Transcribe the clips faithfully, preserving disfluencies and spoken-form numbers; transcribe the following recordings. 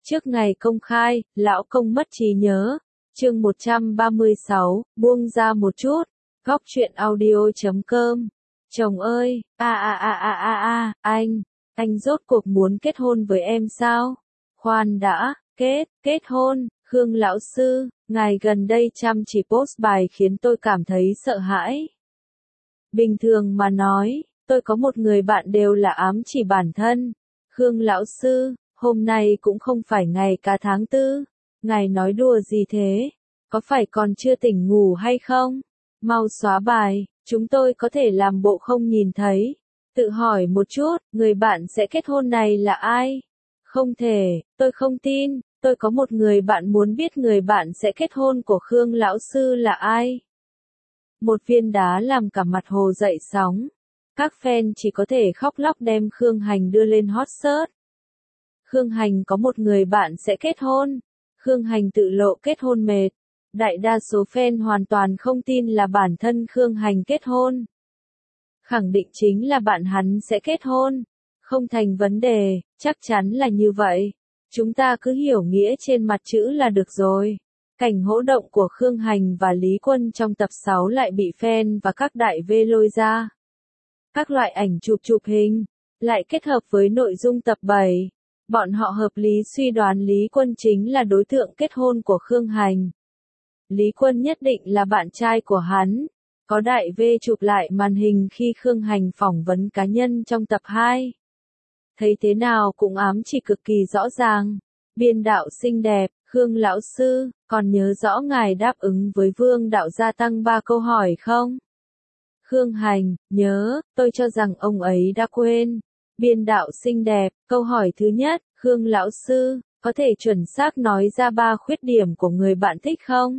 Trước ngày công khai, lão công mất trí nhớ. Chương một trăm ba mươi sáu, buông ra một chút. Góc truyện audio chấm com. Chồng ơi, a a a a a a, anh, anh rốt cuộc muốn kết hôn với em sao? Khoan đã, kết, kết hôn, Khương lão sư, ngài gần đây chăm chỉ post bài khiến tôi cảm thấy sợ hãi. Bình thường mà nói, tôi có một người bạn đều là ám chỉ bản thân. Khương lão sư, hôm nay cũng không phải ngày cả tháng tư. Ngài nói đùa gì thế? Có phải còn chưa tỉnh ngủ hay không? Mau xóa bài, chúng tôi có thể làm bộ không nhìn thấy. Tự hỏi một chút, người bạn sẽ kết hôn này là ai? Không thể, tôi không tin, tôi có một người bạn muốn biết người bạn sẽ kết hôn của Khương lão sư là ai. Một viên đá làm cả mặt hồ dậy sóng. Các fan chỉ có thể khóc lóc đem Khương Hành đưa lên hot search. Khương Hành có một người bạn sẽ kết hôn. Khương Hành tự lộ kết hôn mệt. Đại đa số fan hoàn toàn không tin là bản thân Khương Hành kết hôn. Khẳng định chính là bạn hắn sẽ kết hôn. Không thành vấn đề, chắc chắn là như vậy. Chúng ta cứ hiểu nghĩa trên mặt chữ là được rồi. Cảnh hỗn động của Khương Hành và Lý Quân trong tập sáu lại bị fan và các đại V lôi ra. Các loại ảnh chụp chụp hình, lại kết hợp với nội dung tập bảy. Bọn họ hợp lý suy đoán Lý Quân chính là đối tượng kết hôn của Khương Hành. Lý Quân nhất định là bạn trai của hắn. Có đại V chụp lại màn hình khi Khương Hành phỏng vấn cá nhân trong tập hai. Thấy thế nào cũng ám chỉ cực kỳ rõ ràng. Biên đạo xinh đẹp, Khương lão sư, còn nhớ rõ ngài đáp ứng với Vương đạo gia tăng ba câu hỏi không? Khương Hành, nhớ, tôi cho rằng ông ấy đã quên. Biên đạo xinh đẹp, câu hỏi thứ nhất, Khương lão sư, có thể chuẩn xác nói ra ba khuyết điểm của người bạn thích không?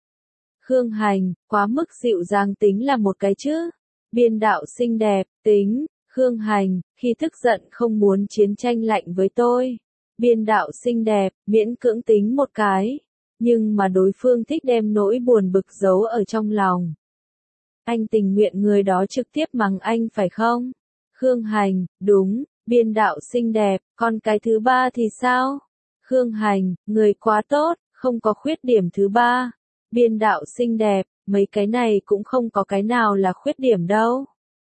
Khương Hành, quá mức dịu dàng tính là một cái chứ. Biên đạo xinh đẹp, tính. Khương Hành, khi tức giận không muốn chiến tranh lạnh với tôi. Biên đạo xinh đẹp, miễn cưỡng tính một cái. Nhưng mà đối phương thích đem nỗi buồn bực giấu ở trong lòng. Anh tình nguyện người đó trực tiếp mắng anh phải không? Khương Hành, đúng. Biên đạo xinh đẹp, còn cái thứ ba thì sao? Khương Hành, người quá tốt, không có khuyết điểm thứ ba. Biên đạo xinh đẹp, mấy cái này cũng không có cái nào là khuyết điểm đâu.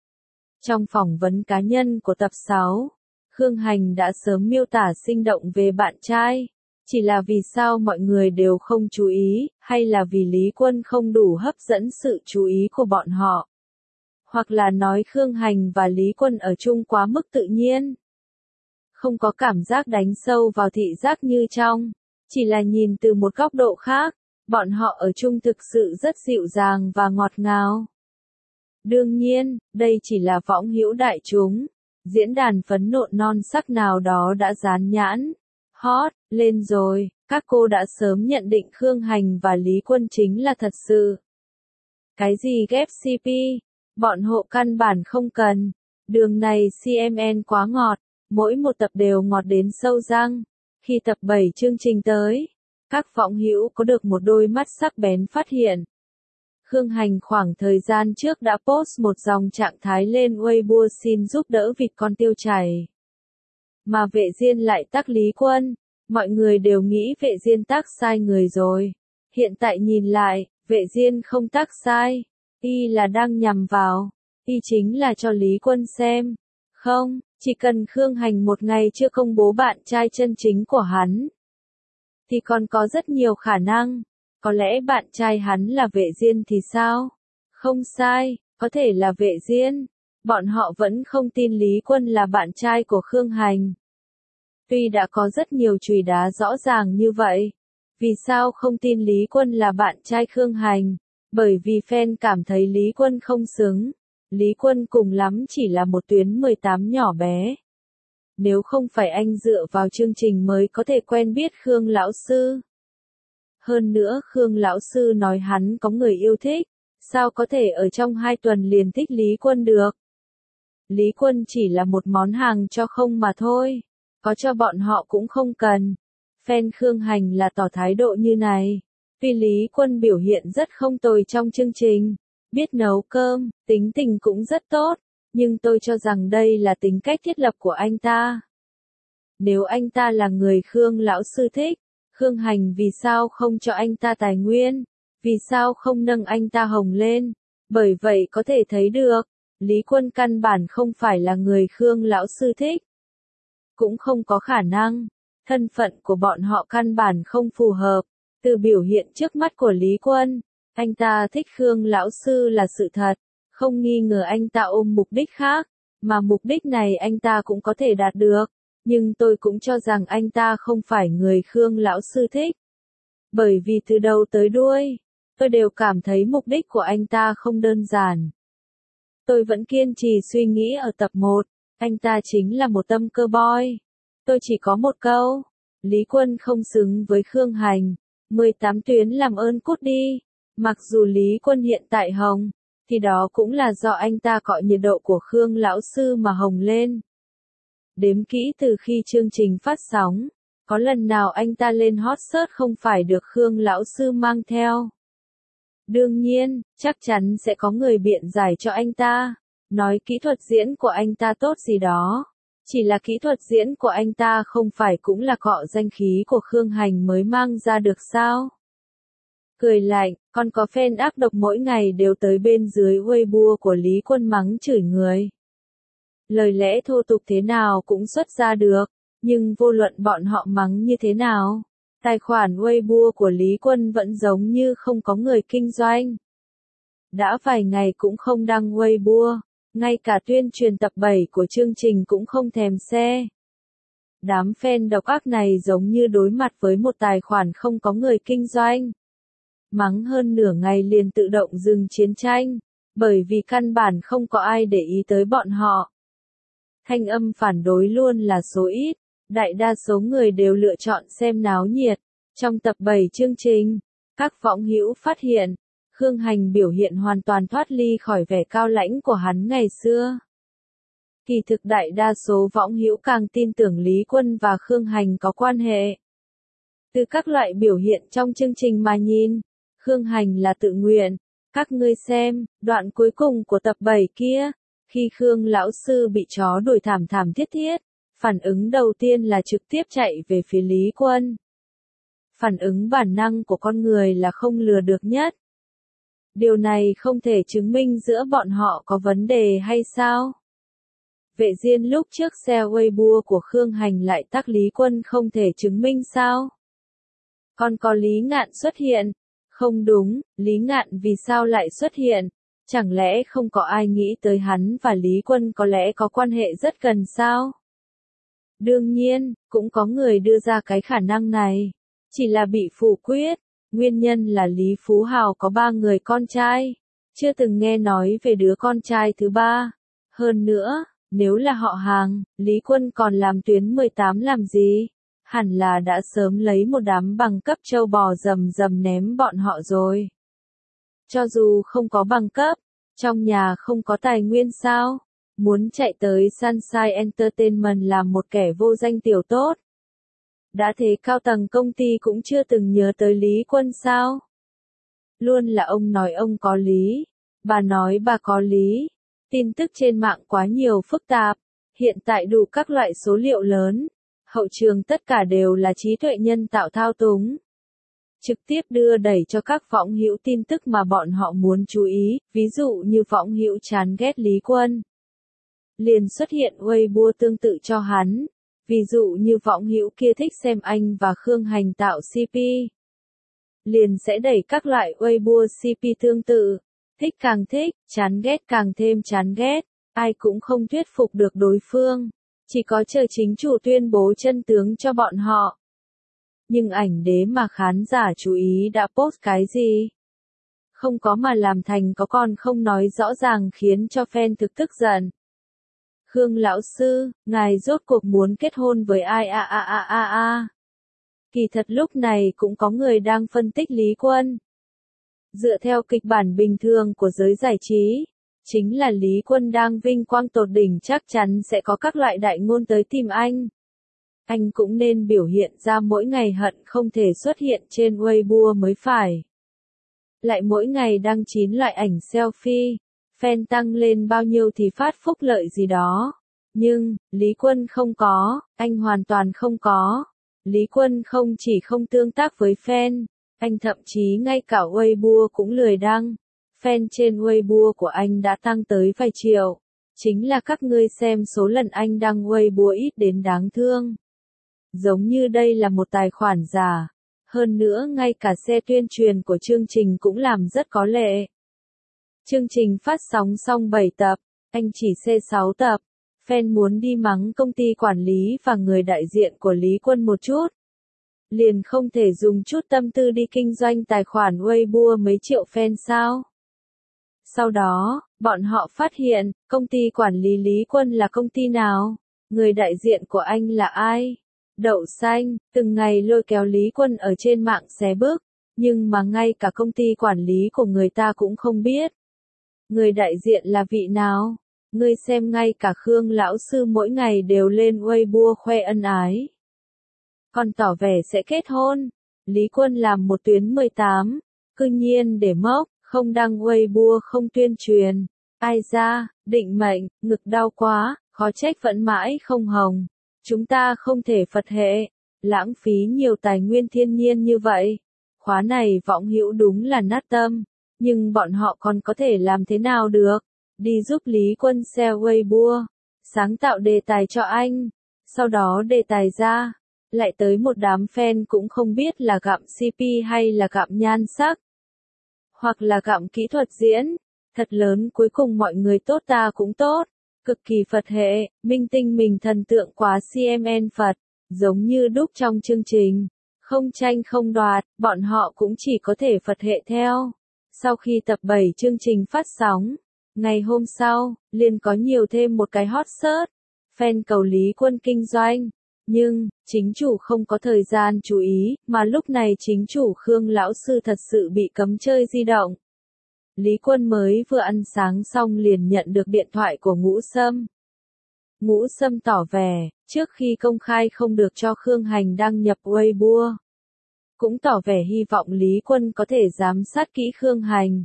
Trong phỏng vấn cá nhân của tập sáu, Khương Hành đã sớm miêu tả sinh động về bạn trai. Chỉ là vì sao mọi người đều không chú ý, hay là vì Lý Quân không đủ hấp dẫn sự chú ý của bọn họ. Hoặc là nói Khương Hành và Lý Quân ở chung quá mức tự nhiên. Không có cảm giác đánh sâu vào thị giác như trong. Chỉ là nhìn từ một góc độ khác, bọn họ ở chung thực sự rất dịu dàng và ngọt ngào. Đương nhiên, đây chỉ là võng hữu đại chúng. Diễn đàn phấn nộ non sắc nào đó đã dán nhãn. Hot, lên rồi, các cô đã sớm nhận định Khương Hành và Lý Quân chính là thật sự. Cái gì ghép xê pê? Bọn hộ căn bản không cần. Đường này xê em en quá ngọt, mỗi một tập đều ngọt đến sâu răng. Khi tập bảy chương trình tới, các võng hữu có được một đôi mắt sắc bén phát hiện. Khương Hành khoảng thời gian trước đã post một dòng trạng thái lên Weibo xin giúp đỡ vịt con tiêu chảy. Mà Vệ Diên lại tag Lý Quân. Mọi người đều nghĩ Vệ Diên tag sai người rồi. Hiện tại nhìn lại, Vệ Diên không tag sai. Y là đang nhằm vào. Y chính là cho Lý Quân xem. Không, chỉ cần Khương Hành một ngày chưa công bố bạn trai chân chính của hắn. Thì còn có rất nhiều khả năng. Có lẽ bạn trai hắn là Vệ Diên thì sao? Không sai, có thể là Vệ Diên. Bọn họ vẫn không tin Lý Quân là bạn trai của Khương Hành. Tuy đã có rất nhiều chùy đá rõ ràng như vậy. Vì sao không tin Lý Quân là bạn trai Khương Hành? Bởi vì fan cảm thấy Lý Quân không xứng. Lý Quân cùng lắm chỉ là một tuyến mười tám nhỏ bé. Nếu không phải anh dựa vào chương trình mới có thể quen biết Khương lão sư. Hơn nữa Khương lão sư nói hắn có người yêu thích. Sao có thể ở trong hai tuần liền thích Lý Quân được? Lý Quân chỉ là một món hàng cho không mà thôi. Có cho bọn họ cũng không cần. Fan Khương Hành là tỏ thái độ như này. Tuy Lý Quân biểu hiện rất không tồi trong chương trình. Biết nấu cơm, tính tình cũng rất tốt. Nhưng tôi cho rằng đây là tính cách thiết lập của anh ta. Nếu anh ta là người Khương lão sư thích, Khương Hành vì sao không cho anh ta tài nguyên? Vì sao không nâng anh ta hồng lên? Bởi vậy có thể thấy được, Lý Quân căn bản không phải là người Khương lão sư thích. Cũng không có khả năng, thân phận của bọn họ căn bản không phù hợp. Từ biểu hiện trước mắt của Lý Quân, anh ta thích Khương lão sư là sự thật, không nghi ngờ anh ta ôm mục đích khác, mà mục đích này anh ta cũng có thể đạt được, nhưng tôi cũng cho rằng anh ta không phải người Khương lão sư thích. Bởi vì từ đầu tới đuôi, tôi đều cảm thấy mục đích của anh ta không đơn giản. Tôi vẫn kiên trì suy nghĩ ở tập một, anh ta chính là một tâm cơ boy. Tôi chỉ có một câu, Lý Quân không xứng với Khương Hành, mười tám tuyến làm ơn cút đi. Mặc dù Lý Quân hiện tại hồng, thì đó cũng là do anh ta cọ nhiệt độ của Khương lão sư mà hồng lên. Đếm kỹ từ khi chương trình phát sóng, có lần nào anh ta lên hot search không phải được Khương lão sư mang theo. Đương nhiên, chắc chắn sẽ có người biện giải cho anh ta, nói kỹ thuật diễn của anh ta tốt gì đó. Chỉ là kỹ thuật diễn của anh ta không phải cũng là cọ danh khí của Khương Hành mới mang ra được sao? Cười lạnh, còn có fan ác độc mỗi ngày đều tới bên dưới Weibo của Lý Quân mắng chửi người. Lời lẽ thô tục thế nào cũng xuất ra được, nhưng vô luận bọn họ mắng như thế nào, tài khoản Weibo của Lý Quân vẫn giống như không có người kinh doanh. Đã vài ngày cũng không đăng Weibo, ngay cả tuyên truyền tập bảy của chương trình cũng không thèm xe. Đám fan độc ác này giống như đối mặt với một tài khoản không có người kinh doanh. Mắng hơn nửa ngày liền tự động dừng chiến tranh, bởi vì căn bản không có ai để ý tới bọn họ. Thanh âm phản đối luôn là số ít, đại đa số người đều lựa chọn xem náo nhiệt. Trong tập bảy chương trình, các võng hữu phát hiện, Khương Hành biểu hiện hoàn toàn thoát ly khỏi vẻ cao lãnh của hắn ngày xưa. Kỳ thực đại đa số võng hữu càng tin tưởng Lý Quân và Khương Hành có quan hệ. Từ các loại biểu hiện trong chương trình mà nhìn, Khương Hành là tự nguyện. Các ngươi xem, đoạn cuối cùng của tập bảy kia, khi Khương lão sư bị chó đuổi thảm thảm thiết thiết, phản ứng đầu tiên là trực tiếp chạy về phía Lý Quân. Phản ứng bản năng của con người là không lừa được nhất. Điều này không thể chứng minh giữa bọn họ có vấn đề hay sao? Vệ Diên lúc trước xe Weibo của Khương Hành lại tắc Lý Quân không thể chứng minh sao? Còn có Lý Ngạn xuất hiện. Không đúng, Lý Ngạn vì sao lại xuất hiện? Chẳng lẽ không có ai nghĩ tới hắn và Lý Quân có lẽ có quan hệ rất gần sao? Đương nhiên, cũng có người đưa ra cái khả năng này. Chỉ là bị phủ quyết. Nguyên nhân là Lý Phú Hào có ba người con trai. Chưa từng nghe nói về đứa con trai thứ ba. Hơn nữa, nếu là họ hàng, Lý Quân còn làm tuyến mười tám làm gì? Hẳn là đã sớm lấy một đám bằng cấp châu bò rầm rầm ném bọn họ rồi. Cho dù không có bằng cấp, trong nhà không có tài nguyên sao? Muốn chạy tới Sunshine Entertainment làm một kẻ vô danh tiểu tốt. Đã thế cao tầng công ty cũng chưa từng nhớ tới Lý Quân sao? Luôn là ông nói ông có lý, bà nói bà có lý. Tin tức trên mạng quá nhiều phức tạp, hiện tại đủ các loại số liệu lớn. Hậu trường tất cả đều là trí tuệ nhân tạo thao túng. Trực tiếp đưa đẩy cho các võng hữu tin tức mà bọn họ muốn chú ý, ví dụ như võng hữu chán ghét Lý Quân. Liền xuất hiện Weibo tương tự cho hắn. Ví dụ như võng hữu kia thích xem anh và Khương Hành tạo xê pê. Liền sẽ đẩy các loại Weibo xê pê tương tự. Thích càng thích, chán ghét càng thêm chán ghét. Ai cũng không thuyết phục được đối phương. Chỉ có chờ chính chủ tuyên bố chân tướng cho bọn họ. Nhưng ảnh đế mà khán giả chú ý đã post cái gì? Không có mà làm thành có còn không nói rõ ràng khiến cho fan thực tức giận. Khương lão sư, ngài rốt cuộc muốn kết hôn với ai a a a a a. Kỳ thật lúc này cũng có người đang phân tích Lý Quân. Dựa theo kịch bản bình thường của giới giải trí, chính là Lý Quân đang vinh quang tột đỉnh chắc chắn sẽ có các loại đại ngôn tới tìm anh. Anh cũng nên biểu hiện ra mỗi ngày hận không thể xuất hiện trên Weibo mới phải. Lại mỗi ngày đăng chín loại ảnh selfie, fan tăng lên bao nhiêu thì phát phúc lợi gì đó. Nhưng, Lý Quân không có, anh hoàn toàn không có. Lý Quân không chỉ không tương tác với fan, anh thậm chí ngay cả Weibo cũng lười đăng. Fan trên Weibo của anh đã tăng tới vài triệu. Chính là các ngươi xem số lần anh đăng Weibo ít đến đáng thương. Giống như đây là một tài khoản giả. Hơn nữa ngay cả xe tuyên truyền của chương trình cũng làm rất có lệ. Chương trình phát sóng xong bảy tập, anh chỉ xê sáu tập. Fan muốn đi mắng công ty quản lý và người đại diện của Lý Quân một chút. Liền không thể dùng chút tâm tư đi kinh doanh tài khoản Weibo mấy triệu fan sao? Sau đó, bọn họ phát hiện, công ty quản lý Lý Quân là công ty nào? Người đại diện của anh là ai? Đậu xanh, từng ngày lôi kéo Lý Quân ở trên mạng xé bước, nhưng mà ngay cả công ty quản lý của người ta cũng không biết. Người đại diện là vị nào? Ngươi xem ngay cả Khương lão sư mỗi ngày đều lên Weibo khoe ân ái. Còn tỏ vẻ sẽ kết hôn. Lý Quân làm một tuyến mười tám, cư nhiên để mốc, không đăng Weibo không tuyên truyền. Ai ra, định mệnh, ngực đau quá, khó trách vẫn mãi không hồng. Chúng ta không thể Phật hệ, lãng phí nhiều tài nguyên thiên nhiên như vậy. Khóa này Võng Hữu đúng là nát tâm, nhưng bọn họ còn có thể làm thế nào được? Đi giúp Lý Quân sell Weibo, sáng tạo đề tài cho anh, sau đó đề tài ra, lại tới một đám fan cũng không biết là gặm xê pê hay là gặm nhan sắc, hoặc là gặm kỹ thuật diễn, thật lớn cuối cùng mọi người tốt ta cũng tốt, cực kỳ Phật hệ, minh tinh mình thần tượng quá xê em en Phật, giống như đúc trong chương trình, không tranh không đoạt, bọn họ cũng chỉ có thể Phật hệ theo. Sau khi tập bảy chương trình phát sóng, ngày hôm sau, liền có nhiều thêm một cái hot search, fan cầu Lý Quân kinh doanh, nhưng, chính chủ không có thời gian chú ý, mà lúc này chính chủ Khương lão sư thật sự bị cấm chơi di động. Lý Quân mới vừa ăn sáng xong liền nhận được điện thoại của Ngũ Sâm. Ngũ Sâm tỏ vẻ, trước khi công khai không được cho Khương Hành đăng nhập Weibo, cũng tỏ vẻ hy vọng Lý Quân có thể giám sát kỹ Khương Hành.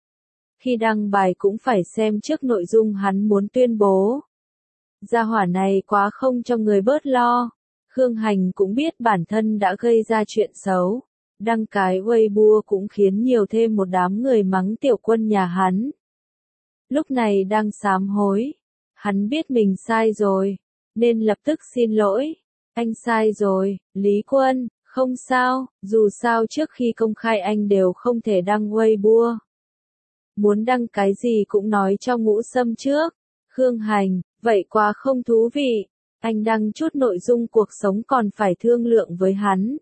Khi đăng bài cũng phải xem trước nội dung hắn muốn tuyên bố. Gia hỏa này quá không cho người bớt lo. Khương Hành cũng biết bản thân đã gây ra chuyện xấu. Đăng cái Weibo cũng khiến nhiều thêm một đám người mắng tiểu quân nhà hắn. Lúc này đang sám hối. Hắn biết mình sai rồi, nên lập tức xin lỗi. Anh sai rồi, Lý Quân, không sao, dù sao trước khi công khai anh đều không thể đăng Weibo. Muốn đăng cái gì cũng nói cho Ngũ Sâm trước. Khương Hành, vậy quá không thú vị. Anh đăng chút nội dung cuộc sống còn phải thương lượng với hắn.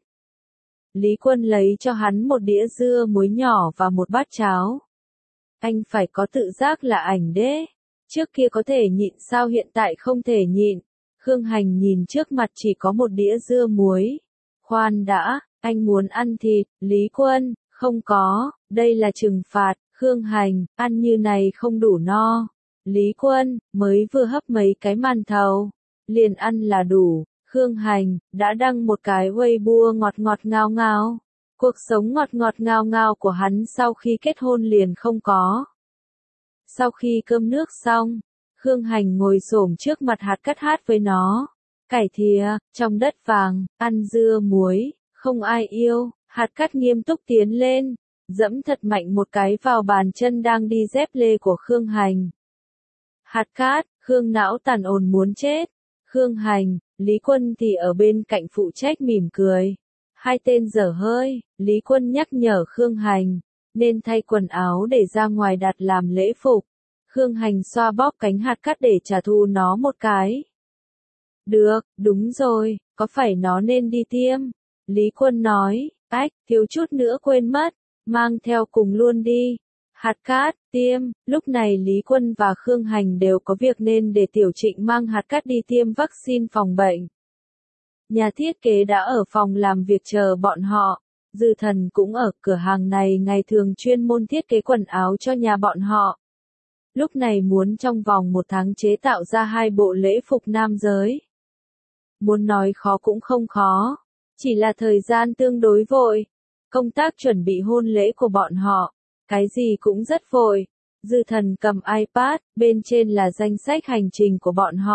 Lý Quân lấy cho hắn một đĩa dưa muối nhỏ và một bát cháo. Anh phải có tự giác là ảnh đế. Trước kia có thể nhịn sao hiện tại không thể nhịn. Khương Hành nhìn trước mặt chỉ có một đĩa dưa muối. Khoan đã, anh muốn ăn thịt, Lý Quân, không có, đây là trừng phạt. Khương Hành, ăn như này không đủ no. Lý Quân, mới vừa hấp mấy cái màn thầu. Liền ăn là đủ. Khương Hành, đã đăng một cái Weibo ngọt ngọt ngào ngào. Cuộc sống ngọt ngọt ngào ngào của hắn sau khi kết hôn liền không có. Sau khi cơm nước xong, Khương Hành ngồi xổm trước mặt hạt cắt hát với nó. Cải thìa, trong đất vàng, ăn dưa muối, không ai yêu, hạt cắt nghiêm túc tiến lên. Dẫm thật mạnh một cái vào bàn chân đang đi dép lê của Khương Hành. Hạt cát, Khương não tàn ồn muốn chết. Khương Hành, Lý Quân thì ở bên cạnh phụ trách mỉm cười. Hai tên dở hơi, Lý Quân nhắc nhở Khương Hành, nên thay quần áo để ra ngoài đặt làm lễ phục. Khương Hành xoa bóp cánh hạt cát để trả thù nó một cái. Được, đúng rồi, có phải nó nên đi tiêm? Lý Quân nói, ách, thiếu chút nữa quên mất. Mang theo cùng luôn đi. Hạt cát, tiêm, lúc này Lý Quân và Khương Hành đều có việc nên để Tiểu Trịnh mang hạt cát đi tiêm vaccine phòng bệnh. Nhà thiết kế đã ở phòng làm việc chờ bọn họ. Dư Thần cũng ở cửa hàng này ngày thường chuyên môn thiết kế quần áo cho nhà bọn họ. Lúc này muốn trong vòng một tháng chế tạo ra hai bộ lễ phục nam giới. Muốn nói khó cũng không khó, chỉ là thời gian tương đối vội. Công tác chuẩn bị hôn lễ của bọn họ, cái gì cũng rất vội. Dư Thần cầm iPad, bên trên là danh sách hành trình của bọn họ.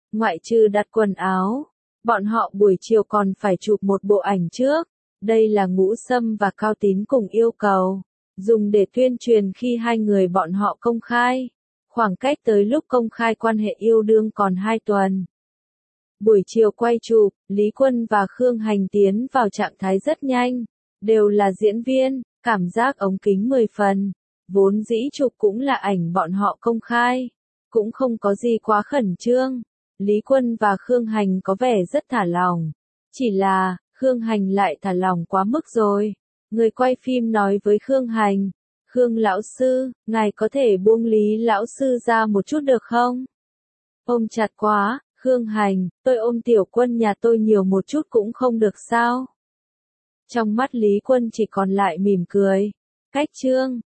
ngoại trừ đặt quần áo, bọn họ buổi chiều còn phải chụp một bộ ảnh trước. Đây là Ngũ Sâm và Cao Tín cùng yêu cầu, dùng để tuyên truyền khi hai người bọn họ công khai. Khoảng cách tới lúc công khai quan hệ yêu đương còn hai tuần. Buổi chiều quay chụp, Lý Quân và Khương Hành tiến vào trạng thái rất nhanh, đều là diễn viên, cảm giác ống kính mười phần. Vốn dĩ chụp cũng là ảnh bọn họ công khai, cũng không có gì quá khẩn trương. Lý Quân và Khương Hành có vẻ rất thả lỏng, chỉ là Khương Hành lại thả lỏng quá mức rồi. Người quay phim nói với Khương Hành, Khương lão sư, ngài có thể buông Lý lão sư ra một chút được không? Ôm chặt quá, Khương Hành, tôi ôm Tiểu Quân nhà tôi nhiều một chút cũng không được sao? Trong mắt Lý Quân chỉ còn lại mỉm cười. Cách chương